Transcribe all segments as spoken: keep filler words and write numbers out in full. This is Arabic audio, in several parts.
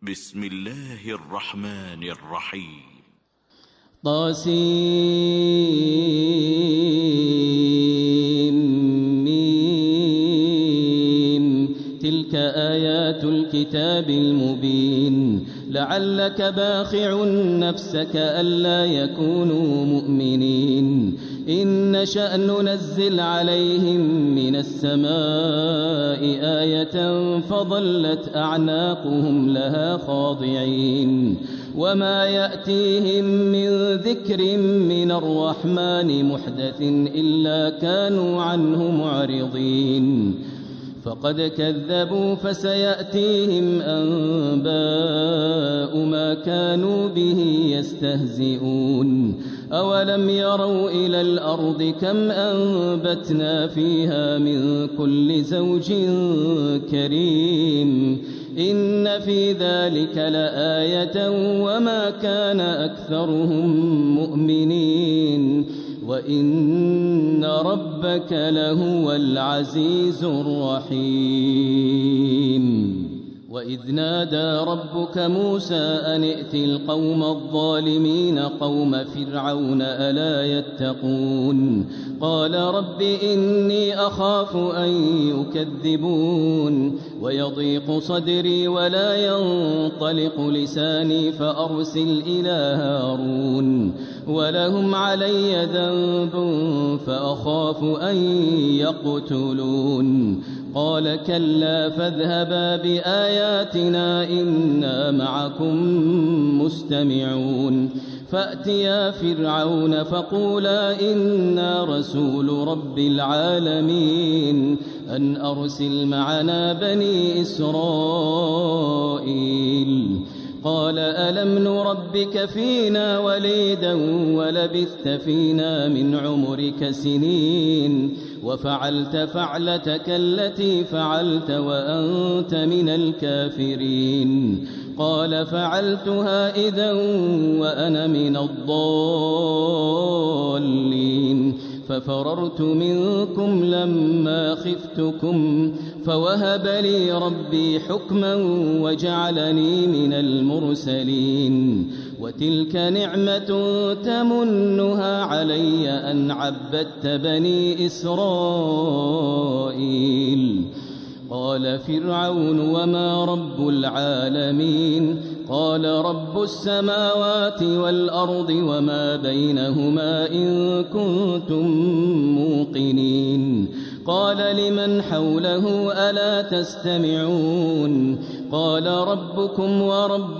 بسم الله الرحمن الرحيم. طاسيم تلك آيات الكتاب المبين لعلك باخع نفسك ألا يكونوا مؤمنين إن نشأ ننزل عليهم من السماء آية فظلت أعناقهم لها خاضعين وما يأتيهم من ذكر من الرحمن محدث إلا كانوا عنه معرضين فقد كذبوا فسيأتيهم أنباء ما كانوا به يستهزئون أولم يروا إلى الأرض كم أنبتنا فيها من كل زوج كريم إن في ذلك لآية وما كان أكثرهم مؤمنين وإن ربك لهو العزيز الرحيم وإذ نادى ربك موسى أن ائت القوم الظالمين قوم فرعون ألا يتقون قال رب إني أخاف أن يكذبون ويضيق صدري ولا ينطلق لساني فأرسل إلى هارون ولهم علي ذنب فأخاف أن يقتلون قال كلا فاذهبا بآياتنا إنا معكم مستمعون فأتيا فرعون فقولا إنا رسول رب العالمين أن أرسل معنا بني إسرائيل قال ألم نربك فينا وليدا ولبثت فينا من عمرك سنين وفعلت فعلتك التي فعلت وأنت من الكافرين قال فعلتها إذا وأنا من الضالين ففررت منكم لما خفتكم فوهب لي ربي حكما وجعلني من المرسلين وتلك نعمة تمنها علي أن عبدت بني إسرائيل قال فرعون وما رب العالمين قال رب السماوات والأرض وما بينهما إن كنتم موقنين قال لمن حوله ألا تستمعون قال ربكم ورب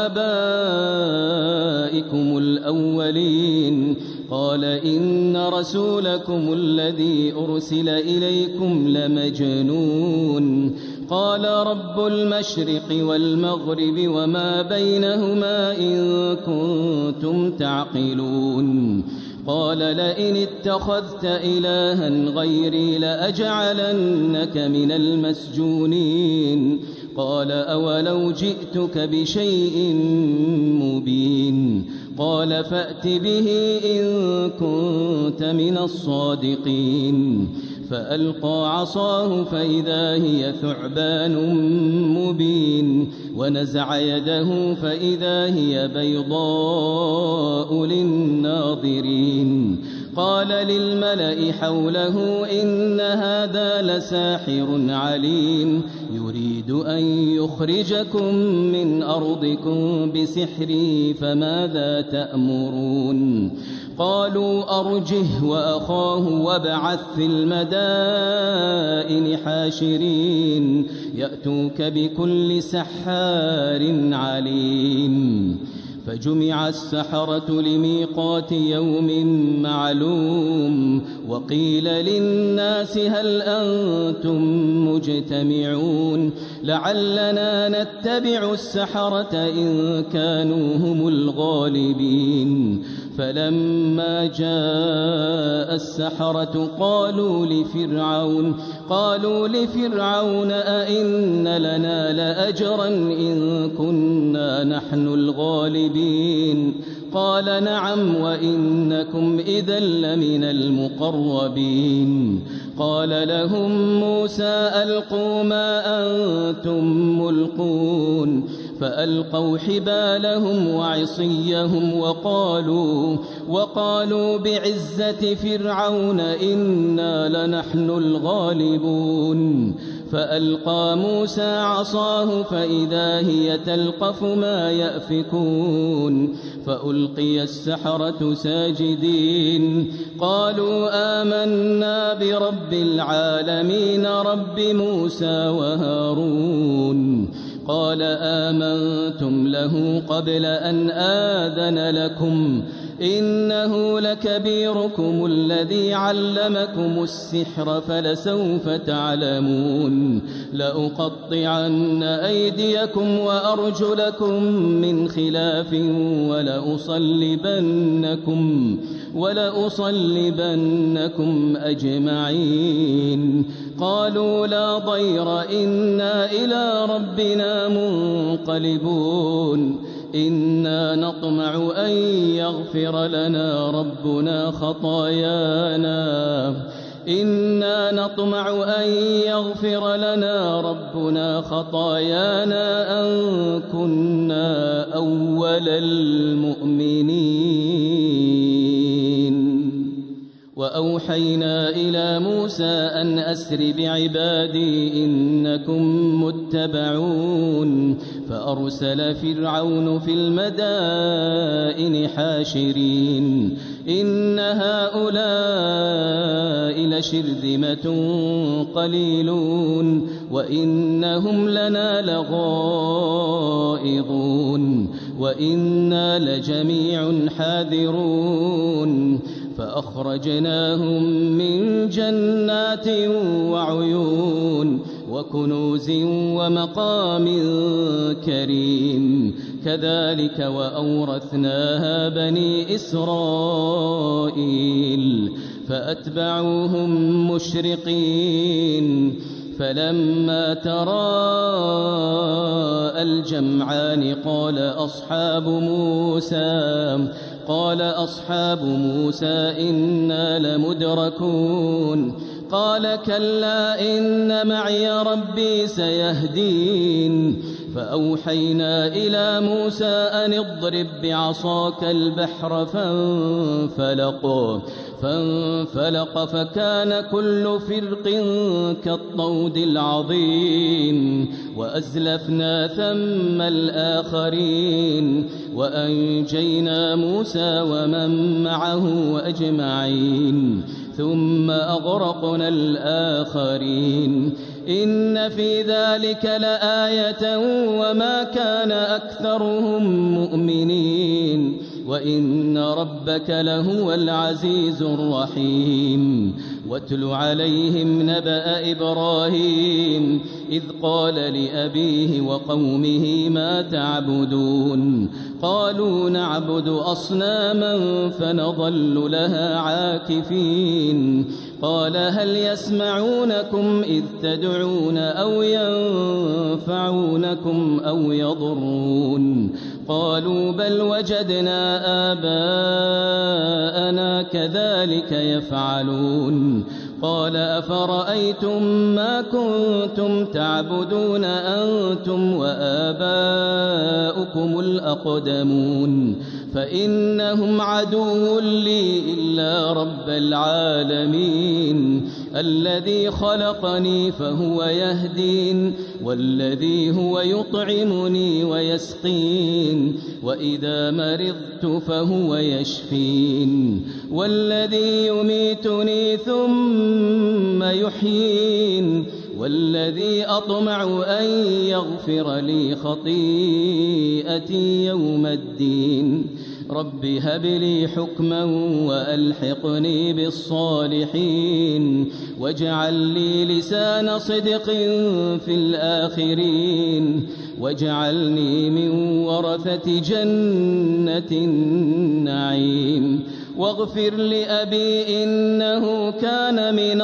آبائكم الأولين قال إن رسولكم الذي أرسل إليكم لمجنون قال رب المشرق والمغرب وما بينهما إن كنتم تعقلون قال لئن اتخذت إلها غيري لأجعلنك من المسجونين قال أولو جئتك بشيء مبين قال فأت به إن كنت من الصادقين فألقى عصاه فإذا هي ثعبان مبين ونزع يده فإذا هي بيضاء للناظرين قال للملأ حوله إن هذا لساحر عليم يريد أن يخرجكم من أرضكم بسحره فماذا تأمرون قالوا أرجه وأخاه وابعث في المدائن حاشرين يأتوك بكل سحار عليم فجمع السحرة لميقات يوم معلوم وقيل للناس هل أنتم مجتمعون لعلنا نتبع السحرة إن كانوا هم الغالبين فلما جاء السحرة قالوا لفرعون قالوا لفرعون أئن لنا لأجرا إن كنا نحن الغالبين قال نعم وإنكم إذا لمن المقربين قال لهم موسى ألقوا ما أنتم ملقون فألقوا حبالهم وعصيهم وقالوا, وقالوا بعزة فرعون إنا لنحن الغالبون. فألقى موسى عصاه فإذا هي تلقف ما يأفكون. فألقي السحرة ساجدين قالوا آمنا برب العالمين رب موسى وهارون. قال آمنتم له قبل أن آذن لكم إنه لكبيركم الذي علمكم السحر فلسوف تعلمون لأقطعن أيديكم وأرجلكم من خلاف ولأصلبنكم, ولأصلبنكم أجمعين. قالوا لا ضير إنا إلى ربنا منقلبون إنا نطمع أن يغفر لنا ربنا خطايانا إنا نطمع أن يغفر لنا ربنا خطايانا أن كنا أول المؤمنين. وأوحينا إلى موسى أن أسر بعبادي إنكم متبعون. فأرسل فرعون في المدائن حاشرين إن هؤلاء لشرذمة قليلون وإنهم لنا لغائظون وإنا لجميع حاذرون. فأخرجناهم من جنات وعيون وكنوز ومقام كريم كذلك وأورثناها بني إسرائيل فأتبعوهم مشرقين. فلما تراءى الجمعان قال أصحاب موسى قال أصحاب موسى إنا لمدركون. قال كلا إن معي ربي سيهدين. فأوحينا إلى موسى أن اضرب بعصاك البحر فانفلق فانفلق فكان كل فرق كالطود العظيم وأزلفنا ثم الآخرين وأنجينا موسى ومن معه أجمعين ثم أغرقنا الآخرين. إن في ذلك لآية وما كان أكثرهم مؤمنين وإن ربك لهو العزيز الرحيم. واتل عليهم نبأ إبراهيم إذ قال لأبيه وقومه ما تعبدون قالوا نعبد أصناما فنظل لها عاكفين. قال هل يسمعونكم إذ تدعون أو ينفعونكم أو يضرون قالوا بل وجدنا آباءنا كذلك يفعلون. قال أفرأيتم ما كنتم تعبدون أنتم وآباؤكم الأقدمون فإنهم عدو لي إلا رب العالمين الذي خلقني فهو يهدين والذي هو يطعمني ويسقين وإذا مرضت فهو يشفين والذي يميتني ثم يحيين والذي أطمع أن يغفر لي خطيئتي يوم الدين. رب هب لي حكما وألحقني بالصالحين واجعل لي لسان صدق في الآخرين واجعلني من ورثة جنة النعيم. واغفر لأبي إنه كان من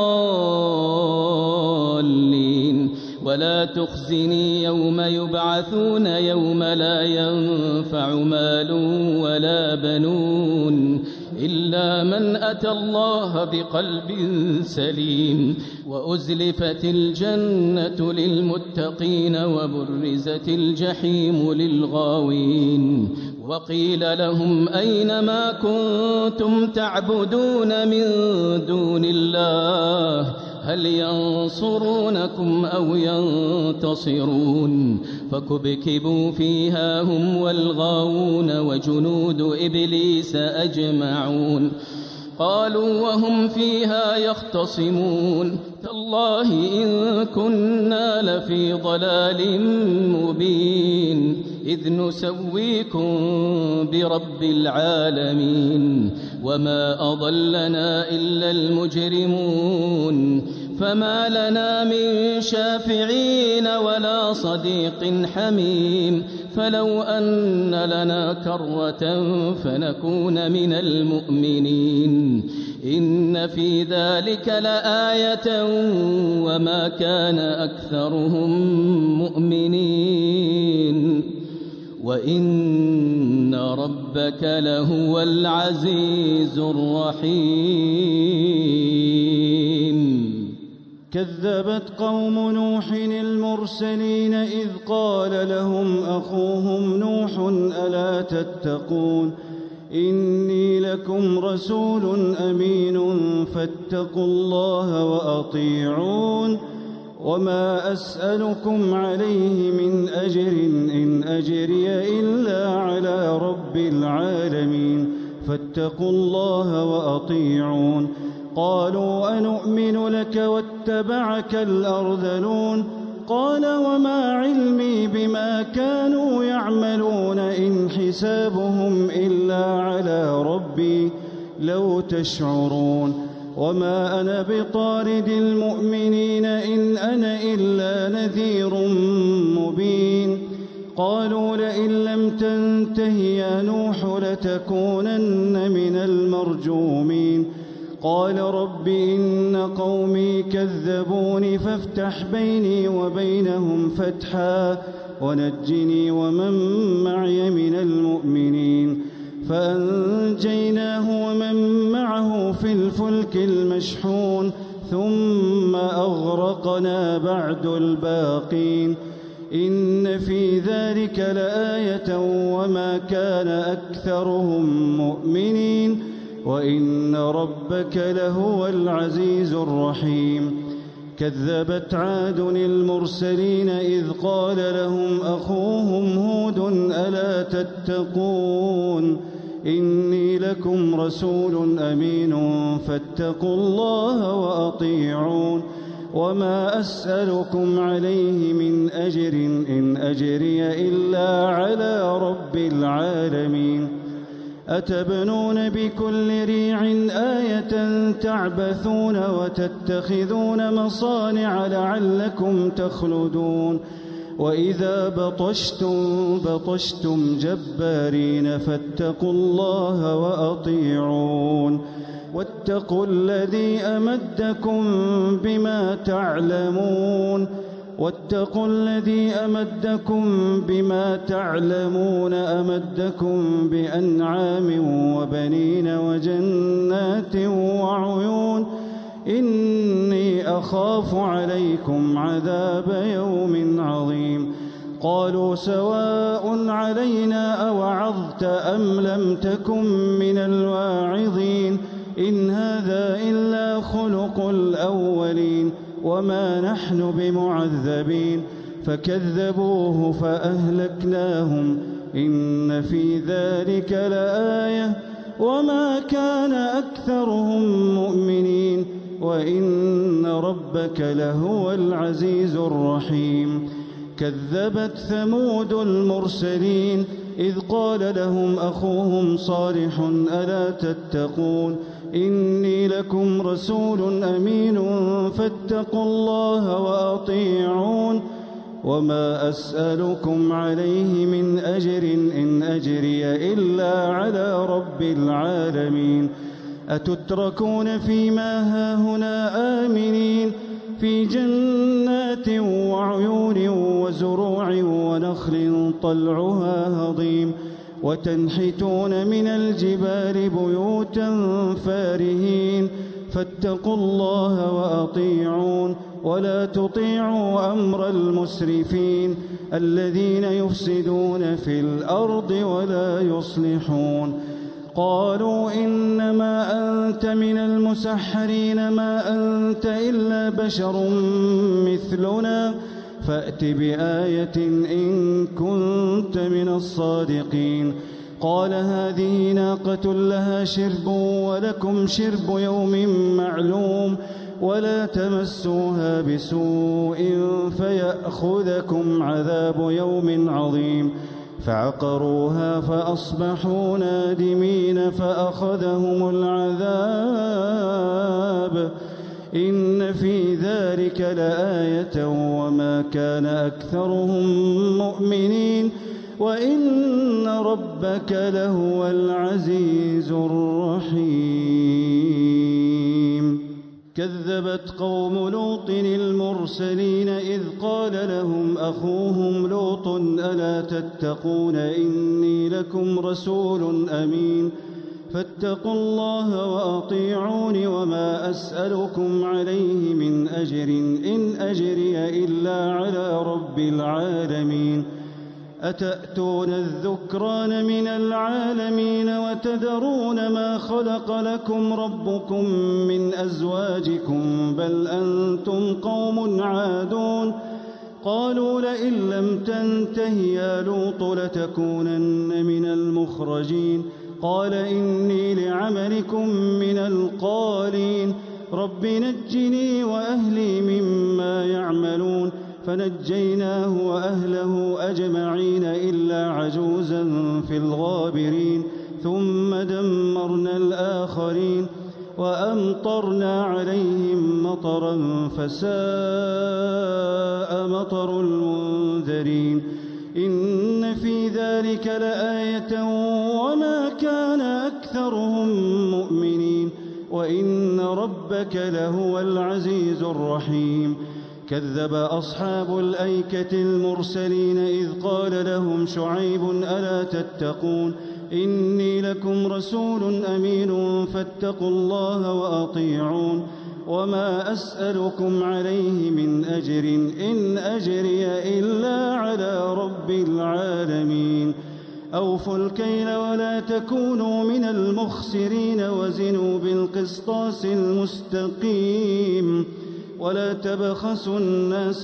الضالين ولا تخزني يوم يبعثون يوم لا ينفع مال ولا بنون إلا من أتى الله بقلب سليم. وأزلفت الجنة للمتقين وبرزت الجحيم للغاوين. وقيل لهم أين ما كنتم تعبدون من دون الله هل ينصرونكم أو ينتصرون. فكبكبوا فيها هم والغاوون وجنود إبليس أجمعون. قالوا وهم فيها يختصمون تالله إن كنا لفي ضلال مبين إذ نسويكم برب العالمين وما أضلنا إلا المجرمون فما لنا من شافعين ولا صديق حميم فلو أن لنا كرة فنكون من المؤمنين إن في ذلك لآية وما كان أكثرهم مؤمنين وإن ربك لهو العزيز الرحيم. كذبت قوم نوح المرسلين إذ قال لهم أخوهم نوح ألا تتقون إني لكم رسول أمين فاتقوا الله وأطيعون وما أسألكم عليه من أجر إن أجري إلا على رب العالمين فاتقوا الله وأطيعون. قالوا أنؤمن لك واتبعك الأرذلون قال وما علمي بما كانوا يعملون إن حسابهم إلا على ربي لو تشعرون وما أنا بطارد المؤمنين إن أنا إلا نذير مبين. قالوا لئن لم تنته يا نوح لتكونن من المرجومين. قال رب إن قومي كذبوني فافتح بيني وبينهم فتحا ونجني ومن معي من المؤمنين. فأنجيناه ومن معه في الفلك المشحون ثم أغرقنا بعد الباقين. إن في ذلك لآية وما كان أكثرهم مؤمنين وإن ربك لهو العزيز الرحيم. كذبت عاد المرسلين إذ قال لهم أخوهم هود ألا تتقون إني لكم رسول أمين فاتقوا الله وأطيعون وما أسألكم عليه من أجر إن أجري إلا على رب العالمين. أتبنون بكل ريع آية تعبثون وتتخذون مصانع لعلكم تخلدون وإذا بطشتم بطشتم جبارين فاتقوا الله وأطيعون واتقوا الذي أمدكم بما تعلمون واتقوا الذي أمدكم بما تعلمون أمدكم بأنعام وبنين وجنات وعيون إني أخاف عليكم عذاب يوم عظيم. قالوا سواء علينا أوعظت أم لم تكن من الواعظين إن هذا إلا خلق الأولين وما نحن بمعذبين. فكذبوه فأهلكناهم إن في ذلك لآية وما كان أكثرهم مؤمنين وإن ربك لهو العزيز الرحيم. كذبت ثمود المرسلين إذ قال لهم أخوهم صالح ألا تتقون إني لكم رسول أمين فاتقوا الله وأطيعون وما أسألكم عليه من أجر إن أجري إلا على رب العالمين. أتتركون فيما هاهنا آمنين في جنات وعيون وزروع ونخل طلعها هضيم وتنحتون من الجبال بيوتا فارهين فاتقوا الله وأطيعون ولا تطيعوا أمر المسرفين الذين يفسدون في الأرض ولا يصلحون. قالوا إنما أنت من المسحرين ما أنت إلا بشر مثلنا فأت بآية إن كنت من الصادقين. قال هذه ناقة لها شرب ولكم شرب يوم معلوم ولا تمسوها بسوء فيأخذكم عذاب يوم عظيم. فعقروها فأصبحوا نادمين فأخذهم العذاب إن في ذلك لآية وما كان أكثرهم مؤمنين وإن ربك لهو العزيز الرحيم. كذبت قوم لوط المرسلين إذ قال لهم أخوهم لوط ألا تتقون إني لكم رسول أمين فاتقوا الله وأطيعون وما أسألكم عليه من أجر إن أجري إلا على رب العالمين. أتأتون الذكران من العالمين وتذرون ما خلق لكم ربكم من أزواجكم بل أنتم قوم عادون. قالوا لئن لم تنته يا لوط لتكونن من المخرجين. قال إني لعملكم من القالين رب نجني وأهلي مما يعملون. فنجيناه وأهله أجمعين إلا عجوزا في الغابرين ثم دمرنا الآخرين وأمطرنا عليهم مطرا فساء مطر المنذرين. إن في ذلك لآية وما كان أكثرهم مؤمنين وإن ربك لهو العزيز الرحيم. كذب أصحاب الأيكة المرسلين إذ قال لهم شعيب ألا تتقون إني لكم رسول أمين فاتقوا الله وأطيعون وما أسألكم عليه من أجر إن أجري إلا على رب العالمين. أوفوا الكيل ولا تكونوا من المخسرين وزنوا بالقسطاس المستقيم ولا تبخسوا الناس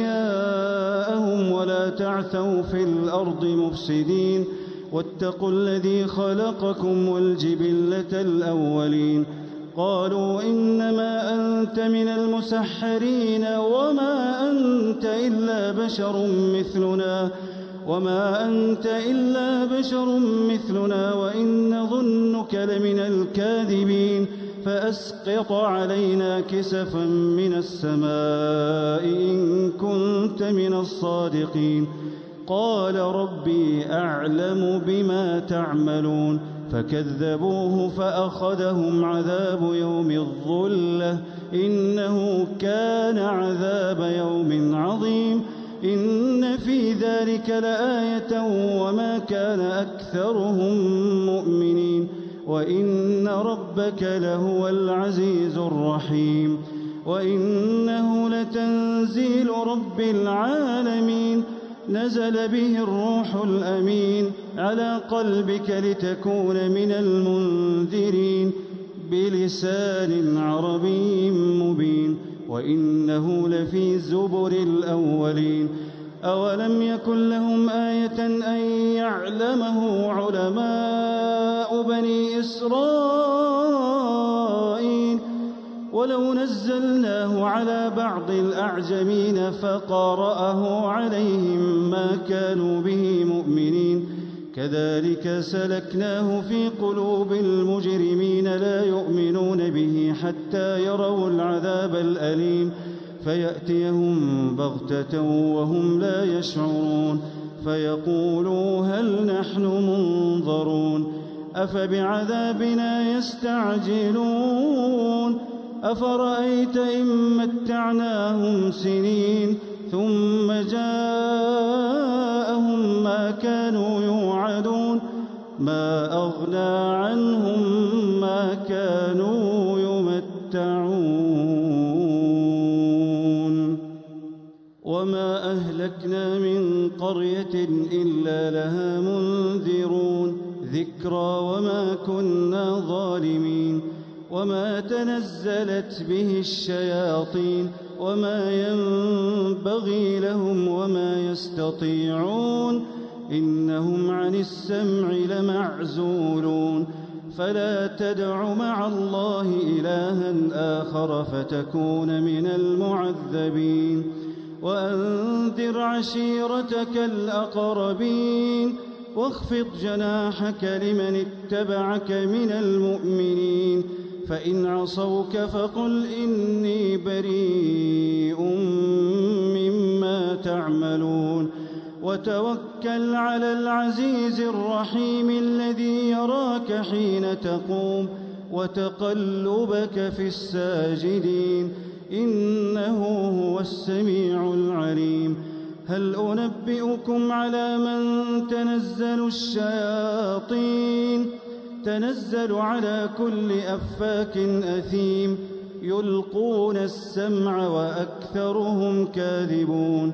أشياءهم ولا تعثوا في الأرض مفسدين واتقوا الذي خلقكم والجبلة الأولين. قالوا إنما أنت من المسحرين وما أنت إلا بشر مثلنا وما أنت إلا بشر مثلنا وإن نظنك لمن الكاذبين فأسقط علينا كسفا من السماء إن كنت من الصادقين. قال ربي أعلم بما تعملون فكذبوه فأخذهم عذاب يوم الظلة إنه كان عذاب يوم عظيم. إن في ذلك لآية وما كان أكثرهم مؤمنين وإن ربك لهو العزيز الرحيم. وإنه لتنزيل رب العالمين نزل به الروح الأمين على قلبك لتكون من المنذرين بلسان عربي مبين وإنه لفي زبر الأولين. أولم يكن لهم آية أن يعلمه علماء بني إسرائيل ولو نزلناه على بعض الأعجمين فقرأه عليهم ما كانوا به مؤمنين. كذلك سلكناه في قلوب المجرمين لا يؤمنون به حتى يروا العذاب الأليم فيأتيهم بغتة وهم لا يشعرون فيقولوا هل نحن منظرون أفبعذابنا يستعجلون أفرأيت إن متعناهم سنين ثم جاءهم ما كانوا يوعدون ما أغنى عنهم ما كانوا يمتعون وما أهلكنا من قرية إلا لها منذرون ذكرى وما كنا ظالمين وما تنزلت به الشياطين وما ينبغي لهم وما يستطيعون إنهم عن السمع لمعزولون فلا تدع مع الله إلها آخر فتكون من المعذبين وأنذر عشيرتك الأقربين واخفض جناحك لمن اتبعك من المؤمنين فإن عصوك فقل إني بريء مما تعملون وتوكل على العزيز الرحيم الذي يراك حين تقوم وتقلبك في الساجدين إنه هو السميع العليم هل أنبئكم على من تنزل الشياطين تنزل على كل أفاك أثيم يلقون السمع وأكثرهم كاذبون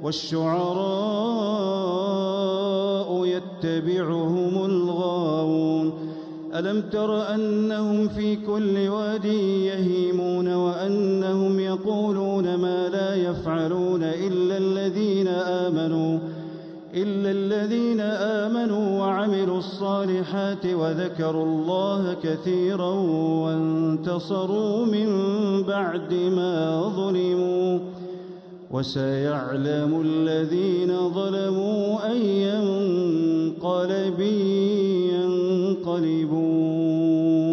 والشعراء يتبعهم الغاوون ألم تر أنهم في كل واد يهيمون وأنهم يقولون ما لا يفعلون إلا الذين آمنوا إلا الذين آمنوا وعملوا الصالحات وذكروا الله كثيرا وانتصروا من بعد ما ظلموا وسيعلم الذين ظلموا أي منقلب ينقلبون